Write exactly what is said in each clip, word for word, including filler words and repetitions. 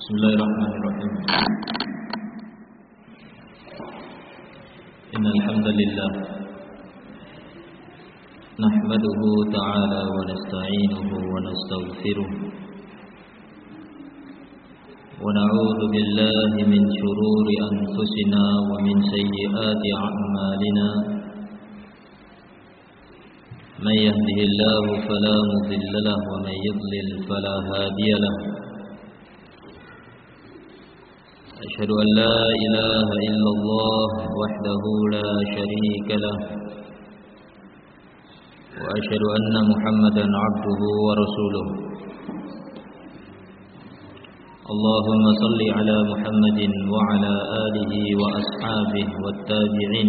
Bismillahirrahmanirrahim. Innal hamdalillah nahmaduhu ta'ala wa nasta'inuhu wa nastaghfiruh wa na'udzu billahi min shururi anfusina wa min sayyiati a'malina. Man yahdihillahu fala mudilla lahu wa man yudlil fala hadiya lahu. أشهد أن لا إله إلا الله وحده لا شريك له وأشهد أن محمدا عبده ورسوله. اللهم صل على محمد وعلى آله وأصحابه والتابعين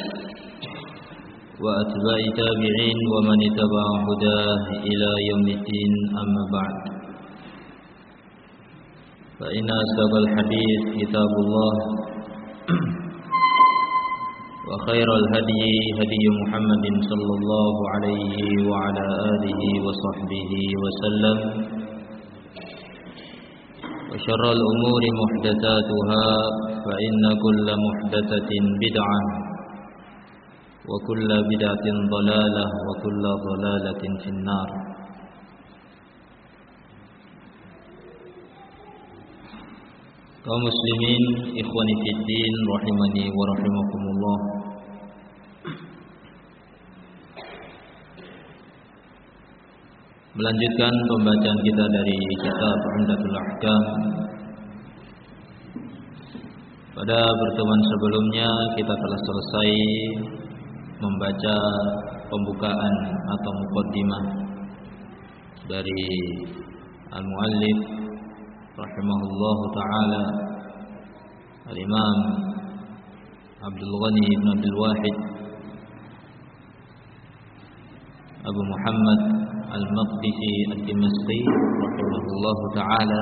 وأتباع تابعين ومن اتبع هداه إلى يوم الدين. أما بعد، فإن أصدق الحديث كتاب الله وخير الهدي هدي محمد صلى الله عليه وعلى آله وصحبه وسلم وشر الأمور محدثاتها فإن كل محدثة بدعة وكل بدعة ضلالة وكل ضلالة في النار. Kaum muslimin, ikhwani fiddin, rahimani wa rahimakumullah. Melanjutkan pembacaan kita dari kitab Umdatul Ahkam. Pada pertemuan sebelumnya kita telah selesai membaca pembukaan atau muqaddimah dari al-muallif rahimahullahu ta'ala al-Imam Abdul Ghani ibn Abdul Wahid Abu Muhammad al-Maqdisi al-Dimashqi rahimahullahu ta'ala,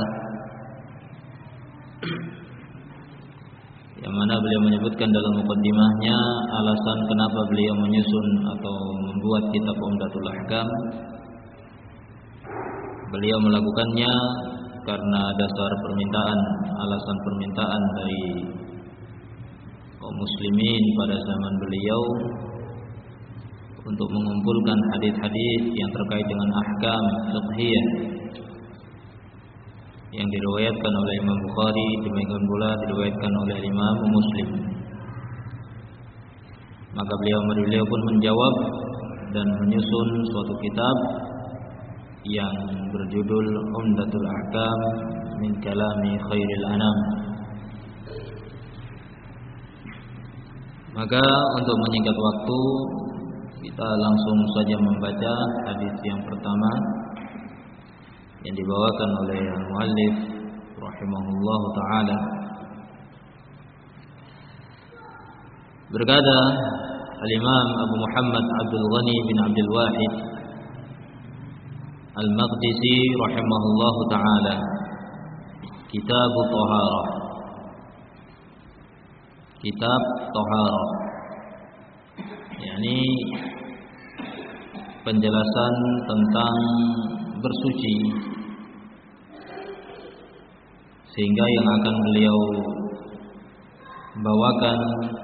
yang mana beliau menyebutkan dalam muqaddimahnya alasan kenapa beliau menyusun atau membuat kitab Umdatul Ahkam. Beliau melakukannya karena dasar permintaan, alasan permintaan dari kaum muslimin pada zaman beliau untuk mengumpulkan hadis-hadis yang terkait dengan ahkam fiqhiyah yang diriwayatkan oleh Imam Bukhari, demikian pula diriwayatkan oleh Imam Muslim. Maka beliau beliau pun menjawab dan menyusun suatu kitab yang berjudul Umdatul Ahkam min kalami khairil anam. Maka untuk menyingkat waktu, kita langsung saja membaca hadis yang pertama yang dibawakan oleh al-muallif rahimahullahu ta'ala. Berkata al-Imam Abu Muhammad Abdul Ghani bin Abdul Wahid Al-Maqdisi rahimahullahu ta'ala, Kitab Taharah. Kitab Taharah, yakni penjelasan tentang bersuci, sehingga yang akan beliau bawakan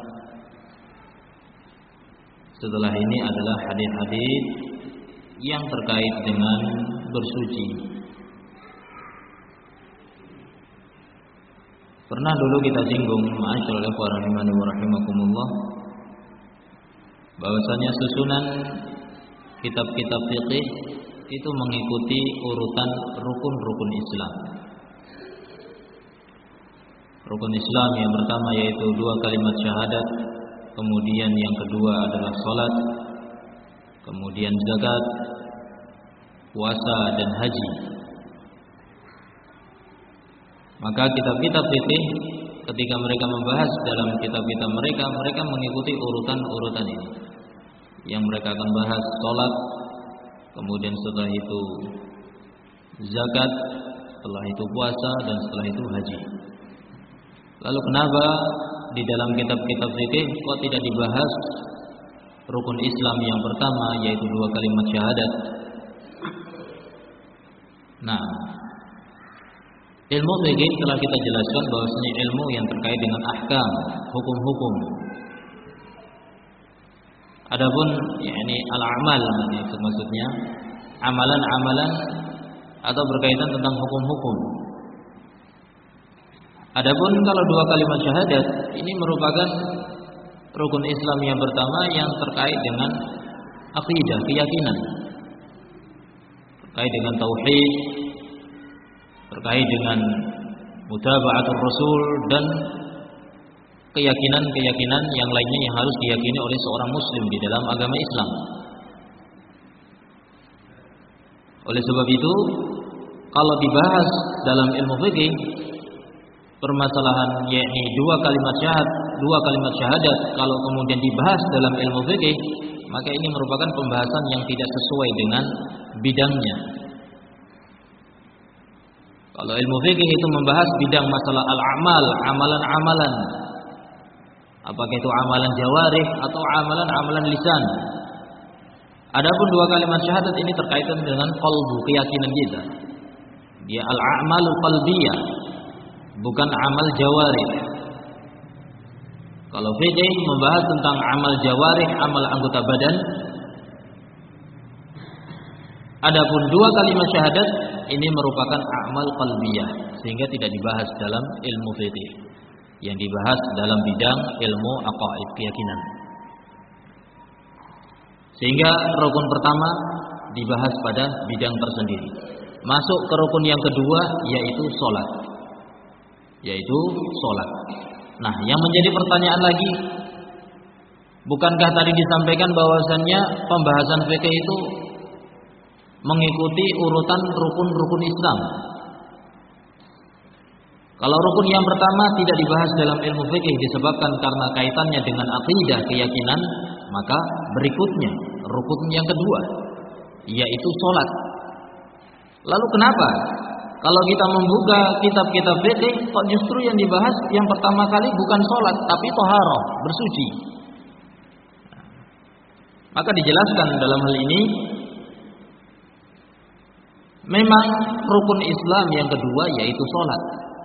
setelah ini adalah hadis-hadis yang terkait dengan bersuci. Pernah dulu kita singgung, ma'asyiral ikhwan rahimani wa rahimakumullah, bahwasanya susunan kitab-kitab fiqih itu mengikuti urutan rukun-rukun Islam. Rukun Islam yang pertama yaitu dua kalimat syahadat, kemudian yang kedua adalah salat, kemudian zakat, puasa dan haji. Maka kitab-kitab fikih ketika mereka membahas dalam kitab-kitab mereka, mereka mengikuti urutan-urutan ini. Yang mereka akan bahas salat, kemudian setelah itu zakat, setelah itu puasa, dan setelah itu haji. Lalu kenapa di dalam kitab-kitab fikih kok tidak dibahas rukun Islam yang pertama yaitu dua kalimat syahadat? Nah, Ilmu fikih telah kita jelaskan bahwasanya ilmu yang terkait dengan ahkam, hukum-hukum. Adapun yakni al-amal itu maksudnya amalan-amalan atau berkaitan tentang hukum-hukum. Adapun kalau dua kalimat syahadat ini merupakan rukun Islam yang pertama yang terkait dengan akidah, keyakinan. Terkait dengan tauhid, terkait dengan mutaba'atul Rasul dan keyakinan-keyakinan yang lainnya yang harus diyakini oleh seorang muslim di dalam agama Islam. Oleh sebab itu, kalau dibahas dalam ilmu fikih permasalahan yakni dua kalimat syahadat, dua kalimat syahadat kalau kemudian dibahas dalam ilmu fikih, maka ini merupakan pembahasan yang tidak sesuai dengan bidangnya. Kalau ilmu fikih itu membahas bidang masalah al-amal, amalan-amalan, apakah itu amalan jawarih atau amalan-amalan lisan. Adapun dua kalimat syahadat ini terkaitan dengan qalbu, keyakinan kita. Dia al-a'malul qalbiyah, bukan amal jawarih. Kalau fikih membahas tentang amal jawarih, amal anggota badan. Adapun dua kalimat syahadat ini merupakan amal qalbiyah, sehingga tidak dibahas dalam ilmu fikih. Yang dibahas dalam bidang ilmu aqaid, keyakinan. Sehingga rukun pertama dibahas pada bidang tersendiri. Masuk ke rukun yang kedua yaitu salat. Yaitu salat. Nah, yang menjadi pertanyaan lagi, bukankah tadi disampaikan bahwasannya pembahasan fikih itu mengikuti urutan rukun-rukun Islam? Kalau rukun yang pertama tidak dibahas dalam ilmu fikih disebabkan karena kaitannya dengan akidah, keyakinan, maka berikutnya rukun yang kedua yaitu salat. Lalu kenapa kalau kita membuka kitab-kitab fikih kok justru yang dibahas yang pertama kali bukan salat tapi thaharah, bersuci? Maka dijelaskan dalam hal ini memang rukun Islam yang kedua yaitu salat.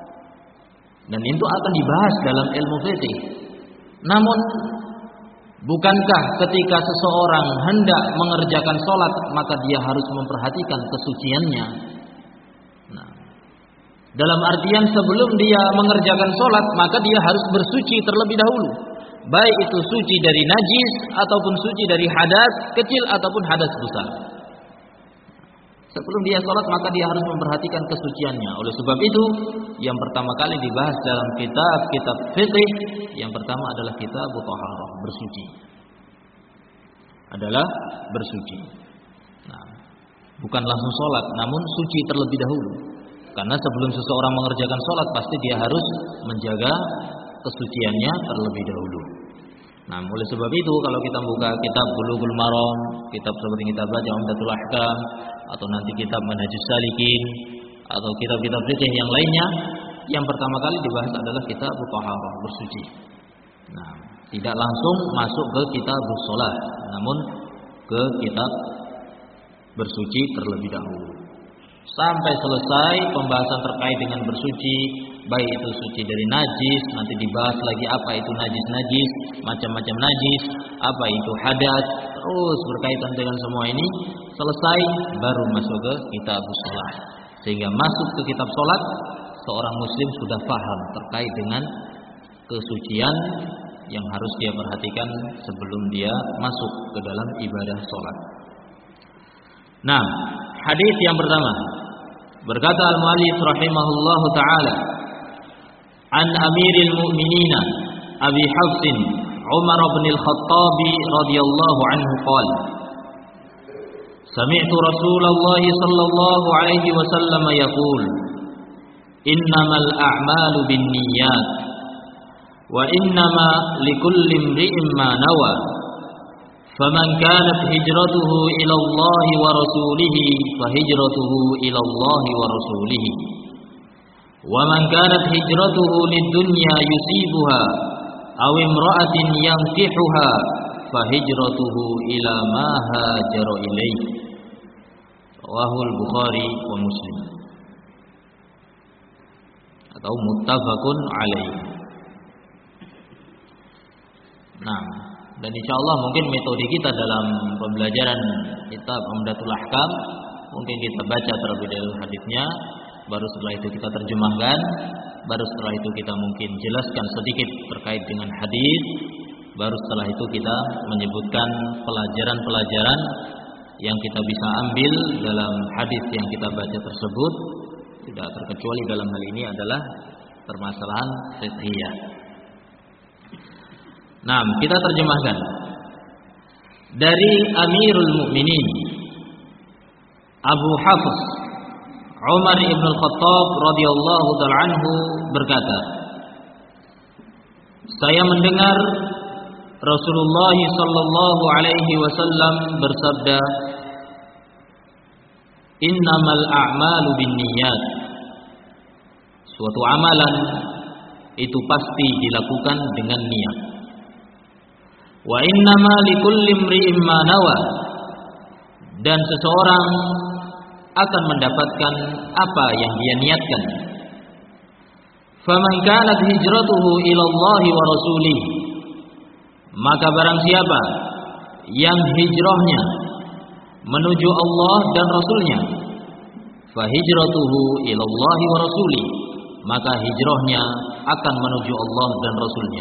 Dan itu akan dibahas dalam ilmu fikih. Namun bukankah ketika seseorang hendak mengerjakan salat maka dia harus memperhatikan kesuciannya? Nah, dalam artian sebelum dia mengerjakan salat maka dia harus bersuci terlebih dahulu. Baik itu suci dari najis ataupun suci dari hadas kecil ataupun hadas besar. Sebelum dia sholat maka dia harus memperhatikan kesuciannya. Oleh sebab itu yang pertama kali dibahas dalam kitab-kitab fikih yang pertama adalah kitab thaharah, bersuci. Adalah bersuci. Nah, bukan langsung sholat, namun suci terlebih dahulu. Karena sebelum seseorang mengerjakan sholat pasti dia harus menjaga kesuciannya terlebih dahulu. Nah, oleh sebab itu kalau kita buka kitab Bulughul Maram, kitab seperti kita baca Umdatul Ahkam, atau nanti kitab Manhajus Salikin, atau kitab-kitab fikih yang lainnya, yang pertama kali dibahas adalah kitab thaharah, bersuci. Nah, tidak langsung masuk ke kitab shalah, namun ke kitab bersuci terlebih dahulu. Sampai selesai pembahasan terkait dengan bersuci, baik itu suci dari najis, nanti dibahas lagi apa itu najis-najis, macam-macam najis, apa itu hadas, terus berkaitan dengan semua ini, selesai baru masuk ke kitab shalah. Sehingga masuk ke kitab salat, seorang muslim sudah paham terkait dengan kesucian yang harus dia perhatikan sebelum dia masuk ke dalam ibadah salat. Nah, hadis yang pertama berkata al-muallif rahimahullahu taala, an Amiril Mu'minin Abi Hafsin Umar bin Al-Khattab radhiyallahu anhu qala, sami'tu Rasulullah sallallahu alaihi wasallam yaqul, innamal a'malu binniyat wa innama likulli imri'in ma nawa. فمن كانت هجرته إلى الله ورسوله فهجرته إلى الله ورسوله ومن كانت هجرته للدنيا يصيبها أو امرأة ينكحها فهجرته إلى ما هاجر إليه. رواه البخاري ومسلم. atau muttafaqun alaih. Nah, dan insyaallah mungkin metode kita dalam pembelajaran kitab Umdatul Ahkam, mungkin kita baca terlebih dahulu hadisnya, baru setelah itu kita terjemahkan, baru setelah itu kita mungkin jelaskan sedikit terkait dengan hadis, baru setelah itu kita menyebutkan pelajaran-pelajaran yang kita bisa ambil dalam hadis yang kita baca tersebut. Tidak terkecuali dalam hal ini adalah permasalahan fiqhiyah. Nah, kita terjemahkan dari Amirul Mukminin Abu Hafs Umar ibn al-Khattab radhiyallahu ta'ala anhu berkata, saya mendengar Rasulullah sallallahu alaihi wasallam bersabda, innamal a'malu binniyat, suatu amalan itu pasti dilakukan dengan niat. Wa innama likulli imri'in ma nawa, dan seseorang akan mendapatkan apa yang dia niatkan. Faman kanat hijratuhu ila Allah wa rasulih, maka barang siapa yang hijrahnya menuju Allah dan Rasulnya, fa hijratuhu ila Allah wa rasulih, maka hijrahnya akan menuju Allah dan Rasulnya.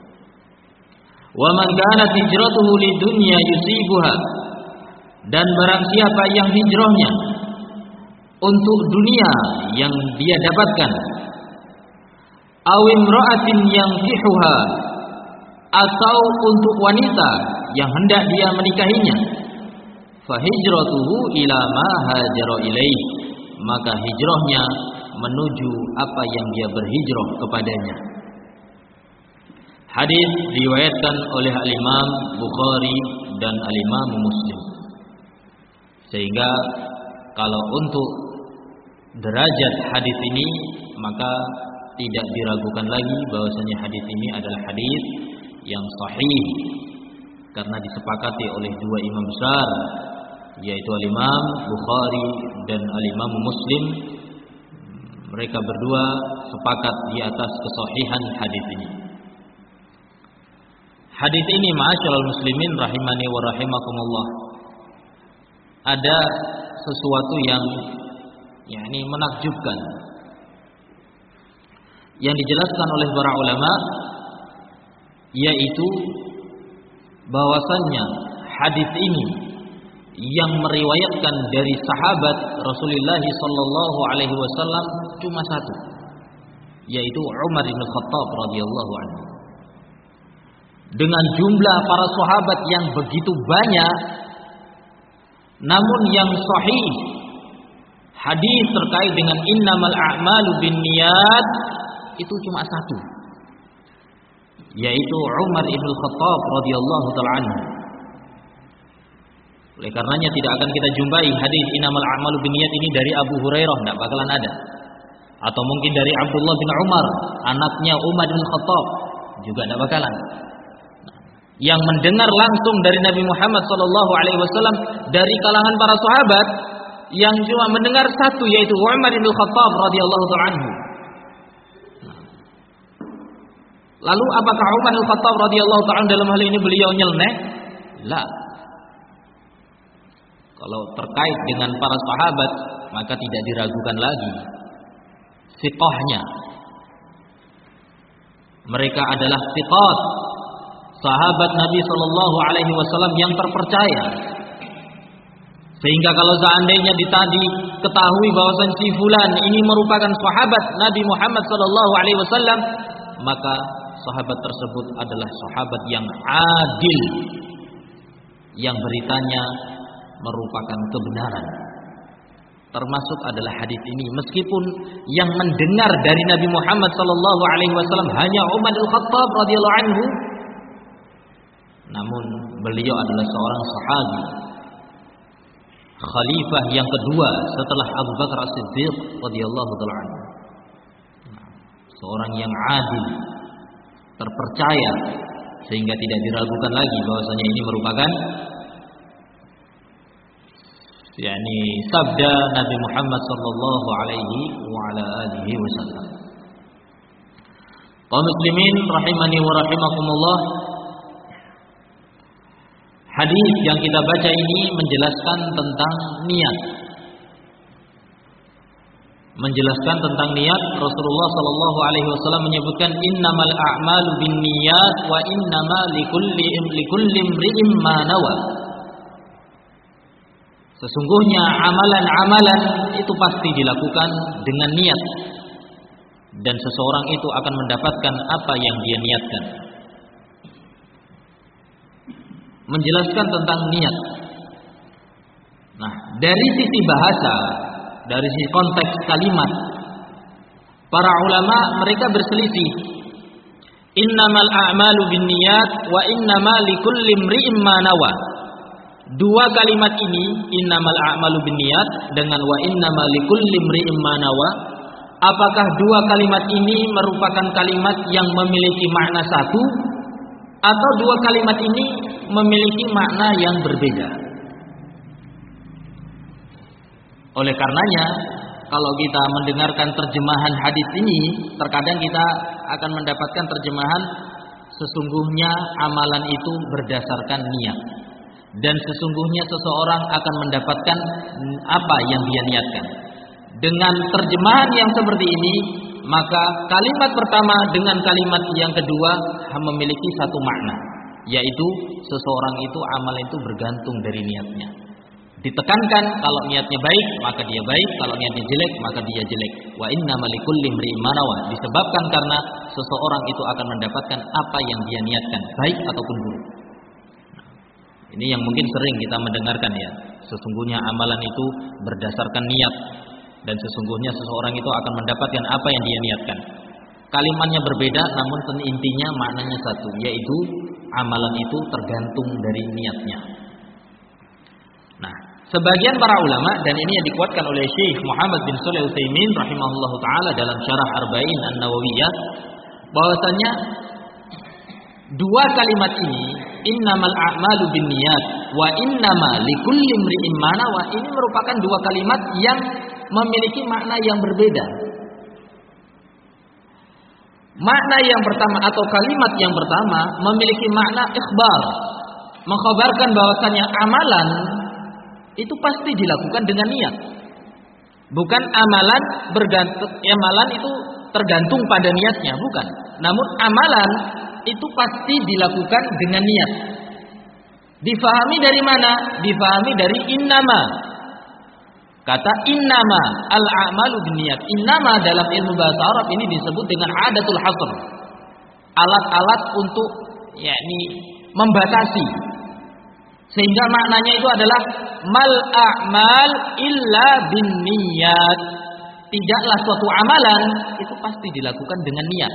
Wa man kanat hijratuhu lidunya yusibuha, dan barang siapa yang hijrahnya untuk dunia yang dia dapatkan, aw imra'atin yankihuha, atau untuk wanita yang hendak dia menikahinya, fa hijratuhu ila ma hajara ilaih, maka hijrahnya menuju apa yang dia berhijrah kepadanya. Hadis diriwayatkan oleh Al-Imam Bukhari dan Al-Imam Muslim. Sehingga kalau untuk derajat hadis ini, maka tidak diragukan lagi bahwasanya hadis ini adalah hadis yang sahih, karena disepakati oleh dua imam besar, yaitu Al-Imam Bukhari dan Al-Imam Muslim. Mereka berdua sepakat di atas kesahihan hadis ini. Hadis ini, ma'asyiral muslimin rahimani wa rahimakumullah, ada sesuatu yang yakni menakjubkan yang dijelaskan oleh para ulama, yaitu bahwasannya hadis ini yang meriwayatkan dari sahabat Rasulullah sallallahu alaihi wasallam cuma satu, yaitu Umar bin Khattab radhiyallahu anhu. Dengan jumlah para sahabat yang begitu banyak, namun yang sahih hadis terkait dengan innamal a'malu binniyat itu cuma satu, yaitu Umar bin Khattab radhiyallahu ta'ala anhu. Oleh karenanya tidak akan kita jumpai hadis innamal a'malu binniyat ini dari Abu Hurairah, tidak bakalan ada. Atau mungkin dari Abdullah bin Umar, anaknya Umar bin Khattab, juga tidak bakalan. Yang mendengar langsung dari Nabi Muhammad sallallahu alaihi wasallam dari kalangan para sahabat, yang cuma mendengar satu, yaitu Umar bin Khattab radhiyallahu ta'ala anhu. Lalu apakah Umar bin Khattab radhiyallahu ta'ala dalam hal ini beliau nyeleneh? La. Kalau terkait dengan para sahabat, maka tidak diragukan lagi siqahnya. Mereka adalah siqat, sahabat Nabi sallallahu alaihi wasallam yang terpercaya. Sehingga kalau seandainya ditadi ketahui bahwasan si fulan ini merupakan sahabat Nabi Muhammad sallallahu alaihi wasallam, maka sahabat tersebut adalah sahabat yang adil, yang beritanya merupakan kebenaran. Termasuk adalah hadis ini, meskipun yang mendengar dari Nabi Muhammad sallallahu alaihi wasallam hanya Umar bin Khattab radhiyallahu anhu, namun beliau adalah seorang sahabi, khalifah yang kedua setelah Abu Bakar As-Siddiq radhiyallahu ta'ala anhu. Seorang yang adil, terpercaya, sehingga tidak diragukan lagi bahwasanya ini merupakan yakni sabda Nabi Muhammad sallallahu alaihi wa ala alihi wasallam. Kaum muslimin rahimani wa rahimakumullah, hadis yang kita baca ini menjelaskan tentang niat. Menjelaskan tentang niat, Rasulullah sallallahu alaihi wasallam menyebutkan innamal a'malu binniyat wa innama likulli likulli imri'in ma nawa. Sesungguhnya amalan-amalan itu pasti dilakukan dengan niat, dan seseorang itu akan mendapatkan apa yang dia niatkan. Menjelaskan tentang niat. Nah, dari sisi bahasa, dari sisi konteks kalimat, para ulama mereka berselisih. Innamal a'malu binniyat wa innama likulli imri'in ma nawa. Dua kalimat ini, innamal a'malu binniyat dengan wa innama likulli imri'in ma nawa, apakah dua kalimat ini merupakan kalimat yang memiliki makna satu, atau dua kalimat ini memiliki makna yang berbeda? Oleh karenanya, kalau kita mendengarkan terjemahan hadis ini, terkadang kita akan mendapatkan terjemahan sesungguhnya amalan itu berdasarkan niat, dan sesungguhnya seseorang akan mendapatkan apa yang dia niatkan. Dengan terjemahan yang seperti ini, maka kalimat pertama dengan kalimat yang kedua memiliki satu makna, yaitu seseorang itu amal itu bergantung dari niatnya. Ditekankan kalau niatnya baik maka dia baik, kalau niatnya jelek maka dia jelek. Wa innamal likulli imri'in ma nawa, disebabkan karena seseorang itu akan mendapatkan apa yang dia niatkan, baik ataupun buruk. Ini yang mungkin sering kita mendengarkan ya. Sesungguhnya amalan itu berdasarkan niat, dan sesungguhnya seseorang itu akan mendapatkan apa yang dia niatkan. Kalimatnya berbeda, namun intinya maknanya satu, yaitu amalan itu tergantung dari niatnya. Nah, sebagian para ulama, dan ini yang dikuatkan oleh Syekh Muhammad bin Shalih Al-Utsaimin rahimahullahu taala dalam Syarah Arba'in An-Nawawiyah, bahwasanya dua kalimat ini, innamal a'malu binniyat wa innama likulli imri'in ma nawa, ini merupakan dua kalimat yang memiliki makna yang berbeda. Makna yang pertama atau kalimat yang pertama memiliki makna ikhbar, mengkhabarkan bahwasanya amalan itu pasti dilakukan dengan niat. Bukan amalan bergantung, amalan itu tergantung pada niatnya, bukan. Namun amalan itu pasti dilakukan dengan niat. Difahami dari mana? Difahami dari innama. Kata innama al-a'malu binniyat. Innama dalam ilmu bahasa Arab ini disebut dengan adatul hasr. Alat-alat untuk yakni membatasi. Sehingga maknanya itu adalah mal a'mal illa binniyat. Tidaklah suatu amalan itu pasti dilakukan dengan niat.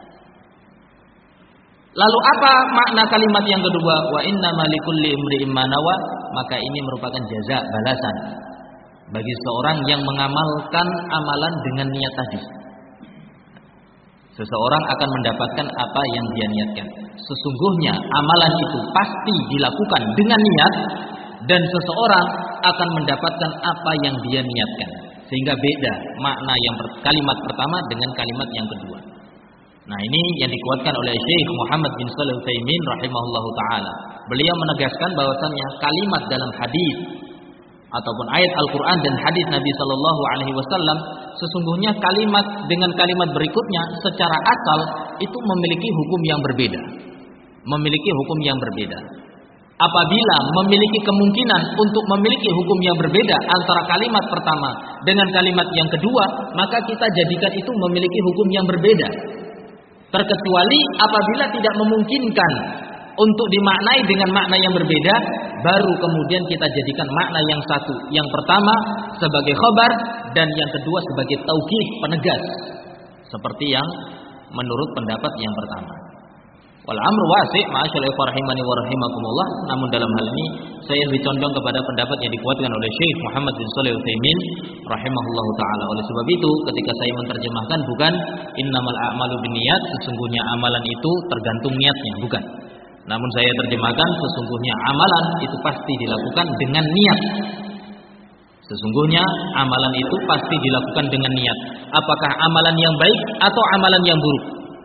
Lalu apa makna kalimat yang kedua? Wa innama likulli imri'in ma nawa, maka ini merupakan jaza, balasan bagi seorang yang mengamalkan amalan dengan niat tadi. Seseorang akan mendapatkan apa yang dia niatkan. Sesungguhnya amalan itu pasti dilakukan dengan niat, dan seseorang akan mendapatkan apa yang dia niatkan. Sehingga beda makna yang kalimat pertama dengan kalimat yang kedua. Nah, ini yang dikuatkan oleh Syekh Muhammad bin Shalih Al-Utsaimin rahimahullahu taala. Beliau menegaskan bahwasannya kalimat dalam hadis ataupun ayat Al-Qur'an dan hadis Nabi sallallahu alaihi wasallam, sesungguhnya kalimat dengan kalimat berikutnya secara asal itu memiliki hukum yang berbeda. Memiliki hukum yang berbeda. Apabila memiliki kemungkinan untuk memiliki hukum yang berbeda antara kalimat pertama dengan kalimat yang kedua, maka kita jadikan itu memiliki hukum yang berbeda. Terkecuali apabila tidak memungkinkan untuk dimaknai dengan makna yang berbeda, baru kemudian kita jadikan makna yang satu. Yang pertama sebagai khabar, dan yang kedua sebagai taukid, penegas. Seperti yang menurut pendapat yang pertama. Wal amru wasi', ma'asyiral ikhwah rahimani wa rahimakumullah. Namun dalam hal ini saya lebih condong kepada pendapat yang dikuatkan oleh Syekh Muhammad bin Shalih Al-Utsaimin rahimahullahu taala. Oleh sebab itu, ketika saya menerjemahkan bukan innamal a'malu binniyat, sesungguhnya amalan itu tergantung niatnya, bukan. Namun saya terjemahkan sesungguhnya amalan itu pasti dilakukan dengan niat. Sesungguhnya amalan itu pasti dilakukan dengan niat. Apakah amalan yang baik atau amalan yang buruk?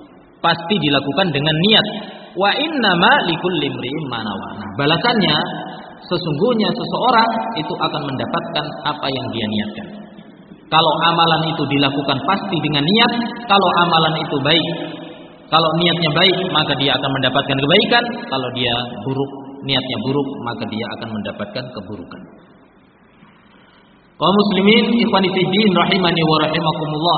pasti dilakukan dengan niat. Wa innama likulli imri'in ma nawa. Nah, balasannya sesungguhnya seseorang itu akan mendapatkan apa yang dia niatkan. Kalau amalan itu dilakukan pasti dengan niat, kalau amalan itu baik, kalau niatnya baik maka dia akan mendapatkan kebaikan, kalau dia buruk, niatnya buruk maka dia akan mendapatkan keburukan. Kaum muslimin ikhwani fi din rahimani wa rahimakumullah.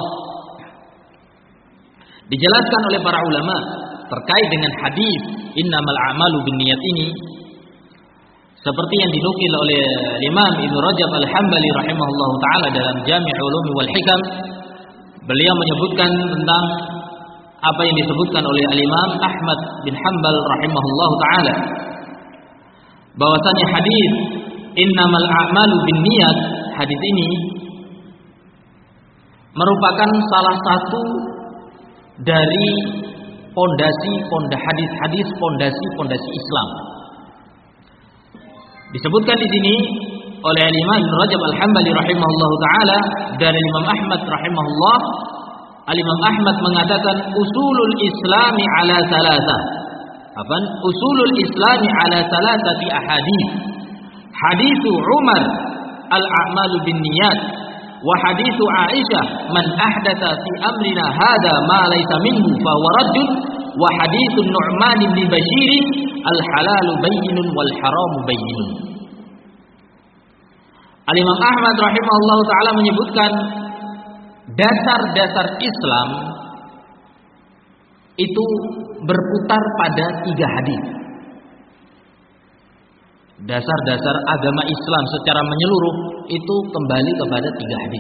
Dijelaskan oleh para ulama terkait dengan hadis innamal a'malu binniyat ini, seperti yang dinukil oleh Imam Ibnu Rajab Al-Hambali rahimahullahu taala dalam Jami' Ulumi wal Hikam. Beliau menyebutkan tentang apa yang disebutkan oleh Al-Imam Ahmad bin Hanbal rahimahullahu taala, bahwasanya hadis innamal a'malu binniyat, hadis ini merupakan salah satu dari pondasi-pondasi hadis-hadis pondasi-pondasi Islam. Disebutkan di sini oleh Imam Ibnu Rajab Al-Hambali rahimahullahu taala dari Imam Ahmad rahimahullah. Al-Imam Ahmad mengatakan usulul Islami ala salasah. Apa? Usulul Islami ala salasati ahadits. Haditsu Umar al-a'malu binniyat wa haditsu Aisyah man ahdatsa fi amrina hadza ma laysa minhu fa huwa raddun wa haditsu Nu'man bin Bashir al-halalu bayyinun wal haramu bayyinun. Al-Imam Ahmad rahimahullahu taala menyebutkan dasar-dasar Islam itu berputar pada tiga hadis. Dasar-dasar agama Islam secara menyeluruh itu kembali kepada tiga hadis.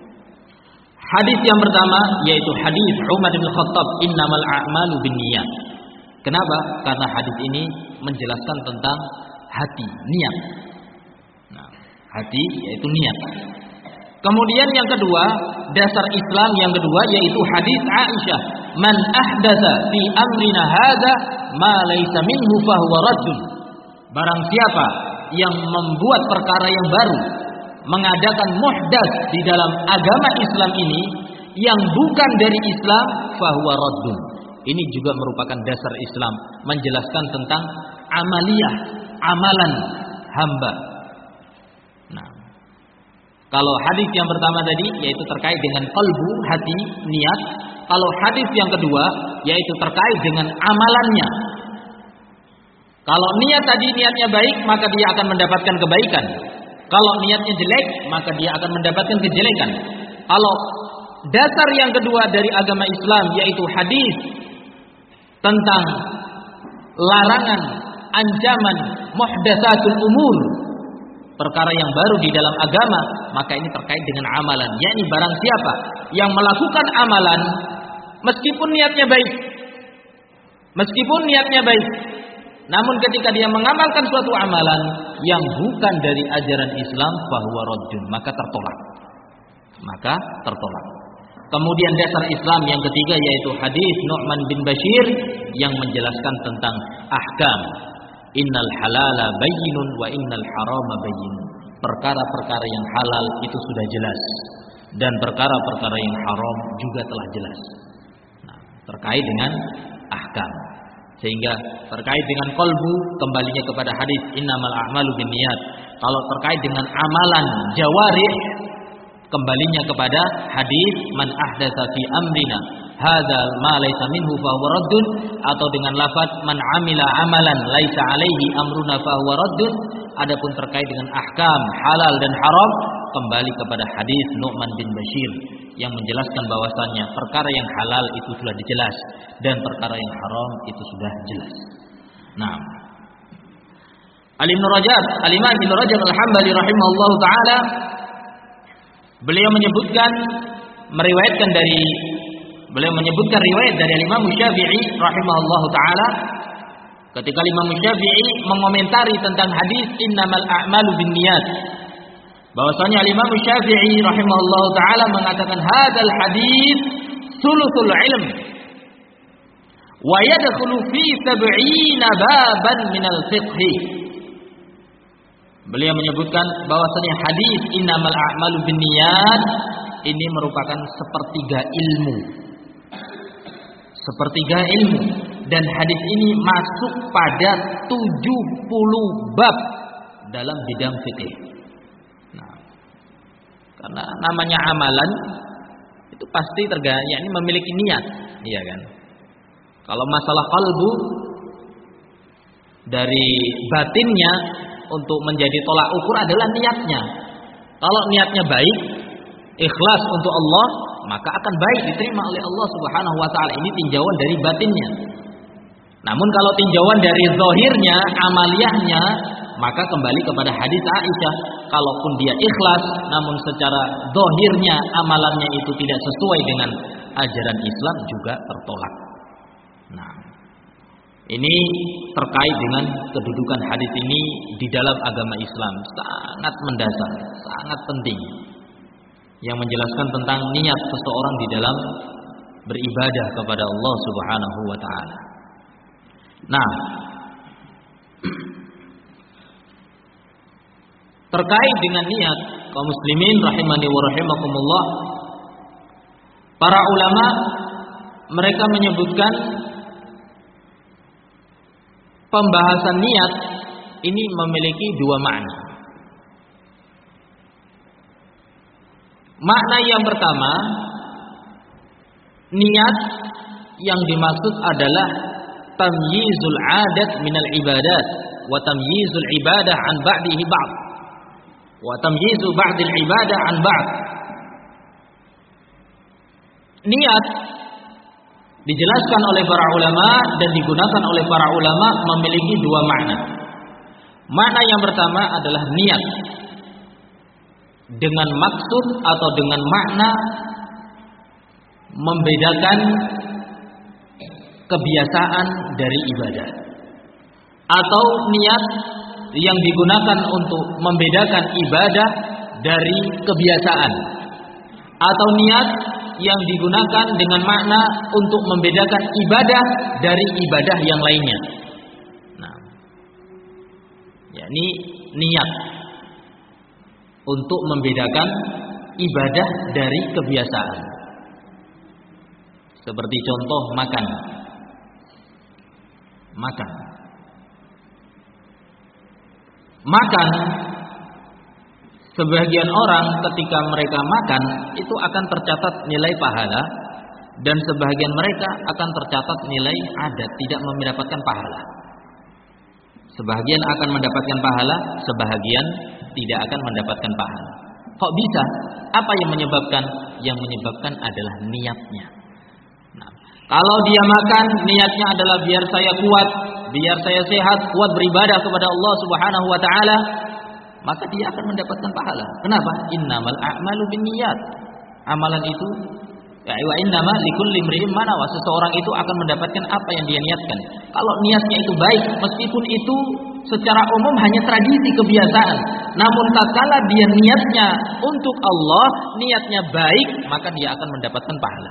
Hadis yang pertama yaitu hadis Umar bin Khattab innamal a'malu binniyat. Kenapa? Karena hadis ini menjelaskan tentang hati, niat. Nah, hati yaitu niat. Kemudian yang kedua, dasar Islam yang kedua yaitu hadis Aisyah, man ahdatsa fi amrina hadza ma laysa minhu fa huwa raddun. Barang siapa yang membuat perkara yang baru, mengadakan muhdats di dalam agama Islam ini yang bukan dari Islam, fa huwa raddun. Ini juga merupakan dasar Islam, menjelaskan tentang amaliyah, amalan hamba. Nah, kalau hadis yang pertama tadi yaitu terkait dengan qalbu, hati, niat. Kalau hadis yang kedua yaitu terkait dengan amalannya. Kalau niat tadi niatnya baik, maka dia akan mendapatkan kebaikan. Kalau niatnya jelek, maka dia akan mendapatkan kejelekan. Kalau dasar yang kedua dari agama Islam yaitu hadis tentang larangan, ancaman muhdatsatul umur, perkara yang baru di dalam agama, maka ini terkait dengan amalan. Yakni barang siapa yang melakukan amalan meskipun niatnya baik, meskipun niatnya baik, namun ketika dia mengamalkan suatu amalan yang bukan dari ajaran Islam, fahuwa raddun, maka tertolak. Maka tertolak. Kemudian dasar Islam yang ketiga yaitu hadis Nu'man bin Bashir yang menjelaskan tentang ahkam. Innal halala bayyinun wa innal harama bayyinun. Perkara-perkara yang halal itu sudah jelas dan perkara-perkara yang haram juga telah jelas. Nah, terkait dengan ahkam. Sehingga terkait dengan qalbu kembalinya kepada hadis innamal a'malu binniyat. Kalau terkait dengan amalan jawarih kembalinya kepada hadis man ahdatsa fi amrina hadza ma laysa minhu fa huwa raddun, atau dengan lafaz man amila amalan laisa alaihi amruna fa huwa raddun. Adapun terkait dengan ahkam halal dan haram kembali kepada hadis Nu'man bin Bashir yang menjelaskan bahwasannya perkara yang halal itu sudah dijelas dan perkara yang haram itu sudah jelas. Nah, Al-Imam Rajab, Al-Imam Ibnu Rajab Al-Hambali rahimahullahu taala beliau menyebutkan meriwayatkan dari beliau menyebutkan riwayat dari Imam Syafi'i rahimahullahu taala ketika Imam Syafi'i mengomentari tentang hadis innamal a'malu binniyat, bahwasanya Imam Syafi'i rahimahullahu taala mengatakan hadzal hadis sulusul ilm wa yadkhulu fi sab'ina baban minal fiqh. Beliau menyebutkan bahwasanya hadis innamal a'malu binniyat ini merupakan sepertiga ilmu. sepertiga ilmu, dan hadis ini masuk pada tujuh puluh bab dalam bidang fikih. Nah, karena namanya amalan itu pasti tergantung, yakni memiliki niat, iya kan? Kalau masalah qalbu, dari batinnya untuk menjadi tolak ukur adalah niatnya. Kalau niatnya baik, ikhlas untuk Allah, maka akan baik diterima oleh Allah Subhanahu wa taala. Ini tinjauan dari batinnya. Namun kalau tinjauan dari zahirnya, amaliyahnya, maka kembali kepada hadis Aisyah, kalaupun dia ikhlas namun secara zahirnya amalannya itu tidak sesuai dengan ajaran Islam, juga tertolak. Nah, ini terkait dengan kedudukan hadis ini di dalam agama Islam, sangat mendasar, sangat penting, yang menjelaskan tentang niat seseorang di dalam beribadah kepada Allah Subhanahu wa taala. Nah, terkait dengan niat, kaum muslimin rahimani wa rahimakumullah, para ulama mereka menyebutkan pembahasan niat ini memiliki dua makna. Makna yang pertama, niat yang dimaksud adalah tamyizul adat minal ibadat wa tamyizul ibadah an ba'dihi ba'd wa tamyizu ba'dil ibadah an ba'd. Niat dijelaskan oleh para ulama dan digunakan oleh para ulama memiliki dua makna. Makna yang pertama adalah niat dengan maksud atau dengan makna membedakan kebiasaan dari ibadah, atau niat yang digunakan untuk membedakan ibadah dari kebiasaan, atau niat yang digunakan dengan makna untuk membedakan ibadah dari ibadah yang lainnya. Nah, yakni niat untuk membedakan ibadah dari kebiasaan. Seperti contoh makan. Makan. Makan, sebagian orang ketika mereka makan itu akan tercatat nilai pahala, dan sebagian mereka akan tercatat nilai adat, tidak mendapatkan pahala. Sebagian akan mendapatkan pahala, sebagian tidak akan mendapatkan pahala. Kok bisa? Apa yang menyebabkan? Yang menyebabkan adalah niatnya. Nah, kalau dia makan niatnya adalah biar saya kuat, biar saya sehat, kuat beribadah kepada Allah Subhanahu wa taala, maka dia akan mendapatkan pahala. Kenapa? Innamal a'malu binniyat. Amalan itu, ya wa innama likulli imri'in ma nawa. Seseorang itu akan mendapatkan apa yang dia niatkan. Kalau niatnya itu baik, meskipun itu secara umum hanya tradisi kebiasaan, namun tatkala dia niatnya untuk Allah, niatnya baik, maka dia akan mendapatkan pahala.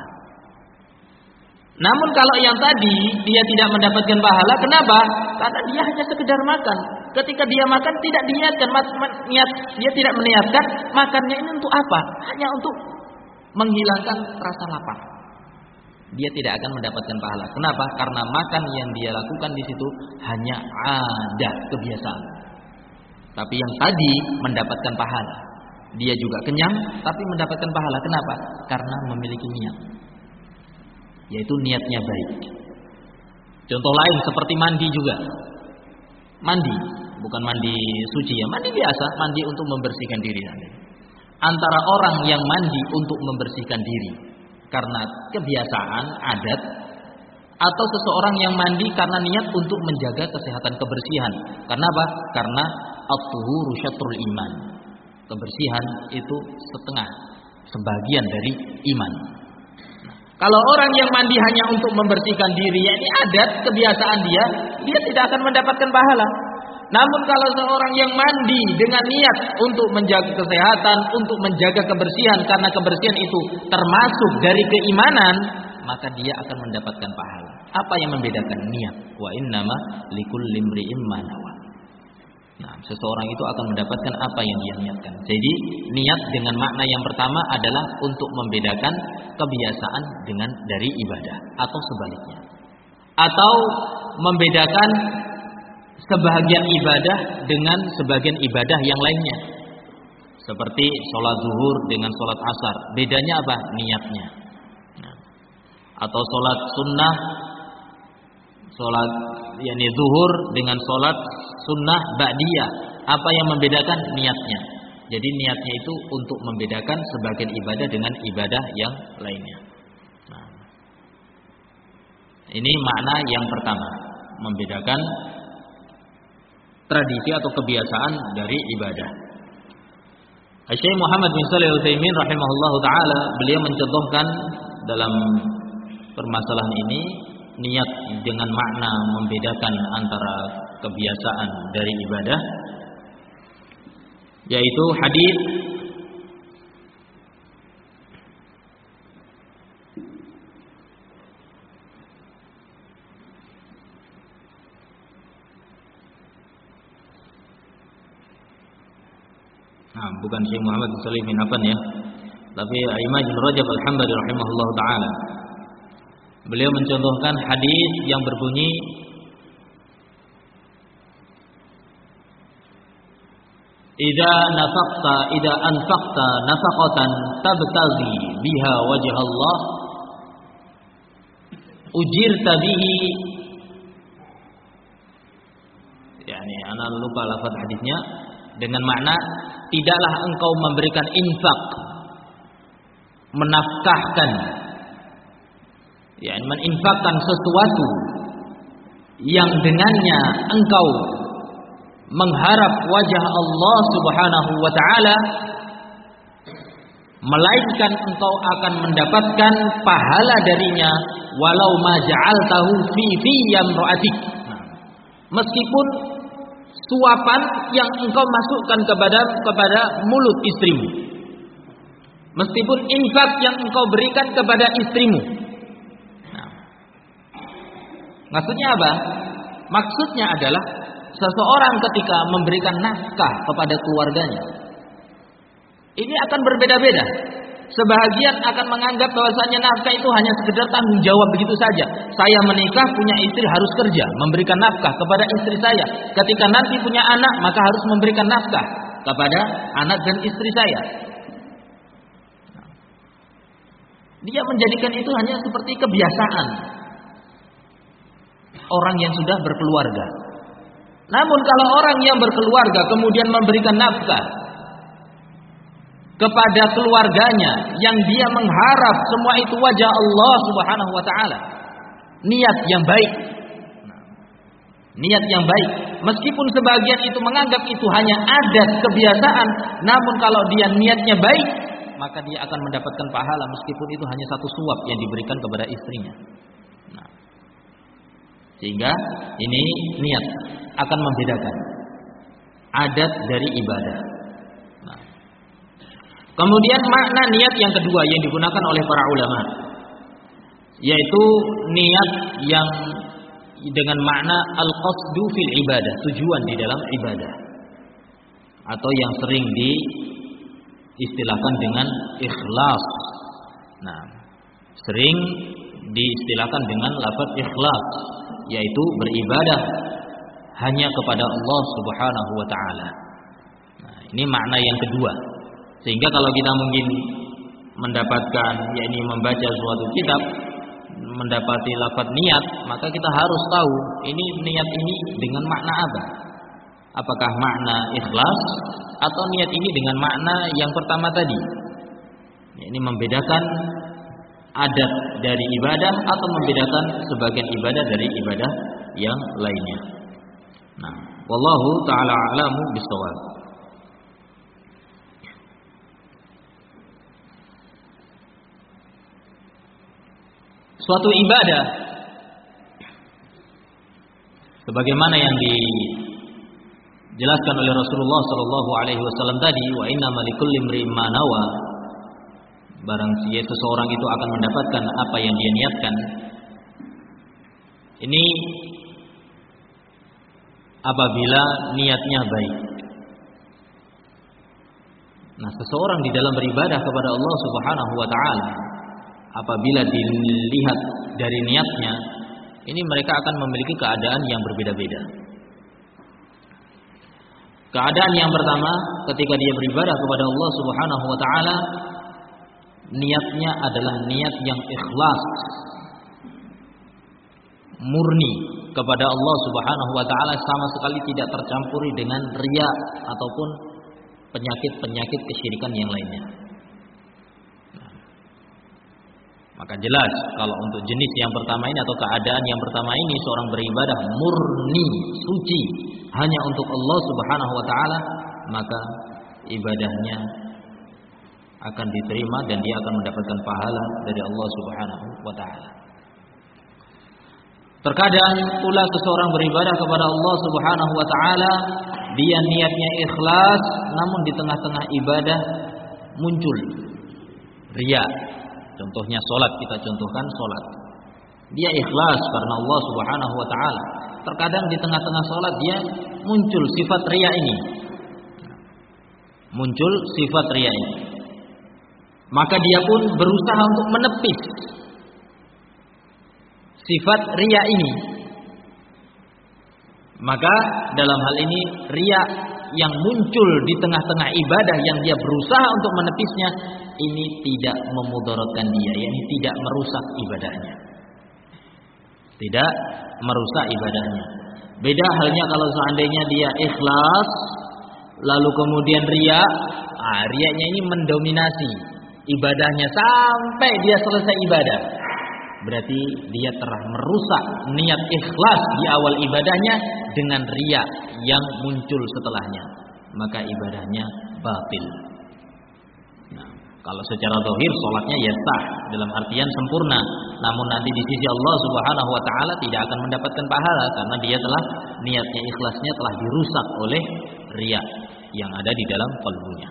Namun kalau yang tadi dia tidak mendapatkan pahala, kenapa? Karena dia hanya sekedar makan. Ketika dia makan tidak diniatkan, niat dia tidak meniatkan makannya ini untuk apa? Hanya untuk menghilangkan rasa lapar. Dia tidak akan mendapatkan pahala. Kenapa? Karena makan yang dia lakukan di situ hanya ada kebiasaan. Tapi yang tadi mendapatkan pahala. Dia juga kenyang tapi mendapatkan pahala. Kenapa? Karena memiliki niat, yaitu niatnya baik. Contoh lain seperti mandi juga. Mandi, bukan mandi suci ya, mandi biasa, mandi untuk membersihkan diri. Antara orang yang mandi untuk membersihkan diri karena kebiasaan, adat, atau seseorang yang mandi karena niat untuk menjaga kesehatan, kebersihan. Karena apa? Karena at-tuhuru syatrul iman. Kebersihan itu setengah, sebagian dari iman. Kalau orang yang mandi hanya untuk membersihkan diri, yakni adat, kebiasaan dia, dia tidak akan mendapatkan pahala. Namun kalau seorang yang mandi dengan niat untuk menjaga kesehatan, untuk menjaga kebersihan, karena kebersihan itu termasuk dari keimanan, maka dia akan mendapatkan pahala. Apa yang membedakan? Niat. Wa innama likulli imri'in ma nawa. Nah, seseorang itu akan mendapatkan apa yang dia niatkan. Jadi, niat dengan makna yang pertama adalah untuk membedakan kebiasaan dengan dari ibadah atau sebaliknya. Atau membedakan sebahagian ibadah dengan sebagian ibadah yang lainnya. Seperti sholat zuhur dengan sholat asar. Bedanya apa? Niatnya. Nah, atau sholat sunnah, sholat yakni zuhur dengan sholat sunnah ba'diyah. Apa yang membedakan? Niatnya. Jadi niatnya itu untuk membedakan sebagian ibadah dengan ibadah yang lainnya. Nah, ini makna yang pertama, membedakan tradisi atau kebiasaan dari ibadah. Syekh Muhammad bin Shalih Al-Utsaimin rahimahullahu taala, beliau mencontohkan dalam permasalahan ini niat dengan makna membedakan antara kebiasaan dari ibadah, yaitu hadis Nah, bukan Syekh Muhammad bin Shalih bin Afan ya, tapi Imam Ibnu Rajab Al-Hambali rahimahullahu taala. Beliau mencontohkan hadis yang berbunyi Idza nafaqta idza anfaqta nafaqatan tabtaghi biha wajh Allah ujirta bihi. Yani ana lupa lafaz hadisnya, dengan makna tidaklah engkau memberikan infak, menafkahkan, ya, meninfakkan sesuatu yang dengannya engkau mengharap wajah Allah Subhanahu wa taala, melainkan engkau akan mendapatkan pahala darinya walau ma ja'altahu fi fi yamra'atik. Meskipun suapan yang engkau masukkan kepada kepada mulut istrimu, meskipun infak yang engkau berikan kepada istrimu. Nah, maksudnya apa? Maksudnya adalah seseorang ketika memberikan nafkah kepada keluarganya, ini akan berbeda-beda. Sebahagian akan menganggap bahwasanya nafkah itu hanya sekedar tanggung jawab begitu saja. Saya menikah, punya istri, harus kerja, memberikan nafkah kepada istri saya. Ketika nanti punya anak, maka harus memberikan nafkah kepada anak dan istri saya. Dia menjadikan itu hanya seperti kebiasaan orang yang sudah berkeluarga. Namun kalau orang yang berkeluarga kemudian memberikan nafkah kepada keluarganya yang dia mengharap semua itu wajah Allah Subhanahu wa taala, niat yang baik. Niat yang baik, meskipun sebagian itu menganggap itu hanya adat kebiasaan, namun kalau dia niatnya baik, maka dia akan mendapatkan pahala meskipun itu hanya satu suap yang diberikan kepada istrinya. Nah, sehingga ini niat akan membedakan adat dari ibadah. Nah, kemudian makna niat yang kedua yang digunakan oleh para ulama, yaitu niat yang dengan makna al-qasdu fil ibadah, tujuan di dalam ibadah, atau yang sering diistilahkan dengan ikhlas. Nah, sering diistilahkan dengan lafaz ikhlas, yaitu beribadah hanya kepada Allah Subhanahu wa taala. Nah, ini makna yang kedua. Sehingga kalau kita mungkin mendapatkan, yakni membaca suatu kitab, mendapati lafaz niat, maka kita harus tahu ini niat ini dengan makna apa? Apakah makna ikhlas atau niat ini dengan makna yang pertama tadi? Ini membedakan adat dari ibadah atau membedakan sebagian ibadah dari ibadah yang lainnya. Nah, wallahu taala a'lamu bissawab. Suatu ibadah sebagaimana yang dijelaskan oleh Rasulullah sallallahu alaihi wasallam tadi, wa innamal likulli imri'in ma nawa, barang siapa seseorang itu akan mendapatkan apa yang dia niatkan. Ini apabila niatnya baik. Nah, seseorang di dalam beribadah kepada Allah Subhanahu wa taala, apabila dilihat dari niatnya, ini mereka akan memiliki keadaan yang berbeda-beda. Keadaan yang pertama, ketika dia beribadah kepada Allah Subhanahu wa taala, niatnya adalah niat yang ikhlas, murni kepada Allah Subhanahu wa taala, sama sekali tidak tercampuri dengan riya ataupun penyakit-penyakit kesyirikan yang lainnya. Nah, maka jelas kalau untuk jenis yang pertama ini atau keadaan yang pertama ini, seorang beribadah murni, suci hanya untuk Allah Subhanahu wa taala, maka ibadahnya akan diterima dan dia akan mendapatkan pahala dari Allah Subhanahu wa taala. Terkadang pula seseorang beribadah kepada Allah Subhanahu wa taala, dia niatnya ikhlas, namun di tengah-tengah ibadah muncul riya. Contohnya salat, kita contohkan salat. Dia ikhlas karena Allah Subhanahu wa taala. Terkadang di tengah-tengah salat dia muncul sifat riya ini. Muncul sifat riya ini. Maka dia pun berusaha untuk menepis sifat riya ini. Maka dalam hal ini riya yang muncul di tengah-tengah ibadah yang dia berusaha untuk menepisnya, ini tidak memudaratkan dia, yakni tidak merusak ibadahnya. Tidak merusak ibadahnya. Beda halnya kalau seandainya dia ikhlas lalu kemudian riya, ah, riyanya ini mendominasi ibadahnya sampai dia selesai ibadah. Berarti dia telah merusak niat ikhlas di awal ibadahnya dengan riya yang muncul setelahnya. Maka ibadahnya batil. Nah, kalau secara zahir salatnya ya sah, dalam artian sempurna. Namun nanti di sisi Allah Subhanahu wa taala tidak akan mendapatkan pahala karena dia telah niatnya ikhlasnya telah dirusak oleh riya yang ada di dalam qalbunya.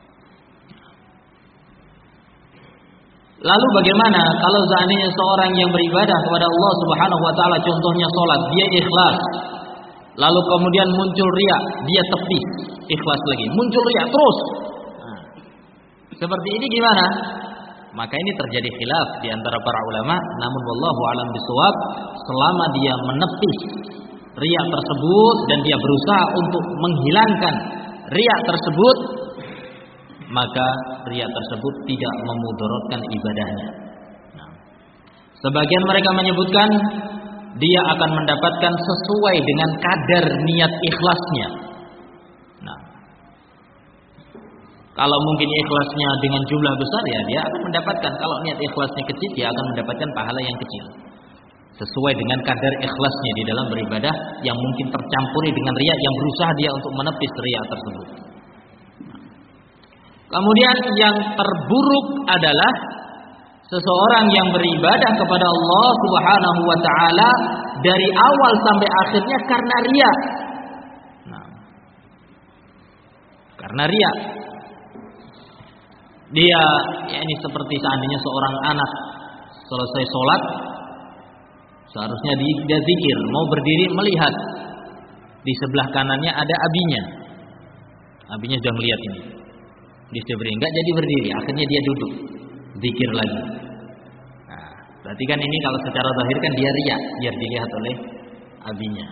Lalu bagaimana kalau seandainya seorang yang beribadah kepada Allah Subhanahu wa taala, contohnya salat, dia ikhlas. Lalu kemudian muncul riya, dia tepis, ikhlas lagi, muncul riya terus. Nah, seperti ini gimana? Maka ini terjadi khilaf di antara para ulama, namun wallahu alam bisawab, selama dia menepis riya tersebut dan dia berusaha untuk menghilangkan riya tersebut, maka riya tersebut tidak memudaratkan ibadahnya. Nah, sebagian mereka menyebutkan dia akan mendapatkan sesuai dengan kadar niat ikhlasnya. Nah, kalau mungkin ikhlasnya dengan jumlah besar, ya dia akan mendapatkan. Kalau niat ikhlasnya kecil, dia akan mendapatkan pahala yang kecil. Sesuai dengan kadar ikhlasnya di dalam beribadah yang mungkin tercampuri dengan riya yang berusaha dia untuk menepis riya tersebut. Kemudian yang terburuk adalah seseorang yang beribadah kepada Allah Subhanahu wa taala dari awal sampai akhirnya karena riya. Nah, karena riya. Dia ya ini seperti seandainya seorang anak selesai sholat, seharusnya dia zikir, mau berdiri melihat di sebelah kanannya ada abinya. Abinya sudah melihat ini. Dia sudah berdiri, enggak jadi berdiri, akhirnya dia duduk, zikir lagi. Nah, berarti kan ini kalau secara zahir kan dia riya, biar dilihat oleh abinya.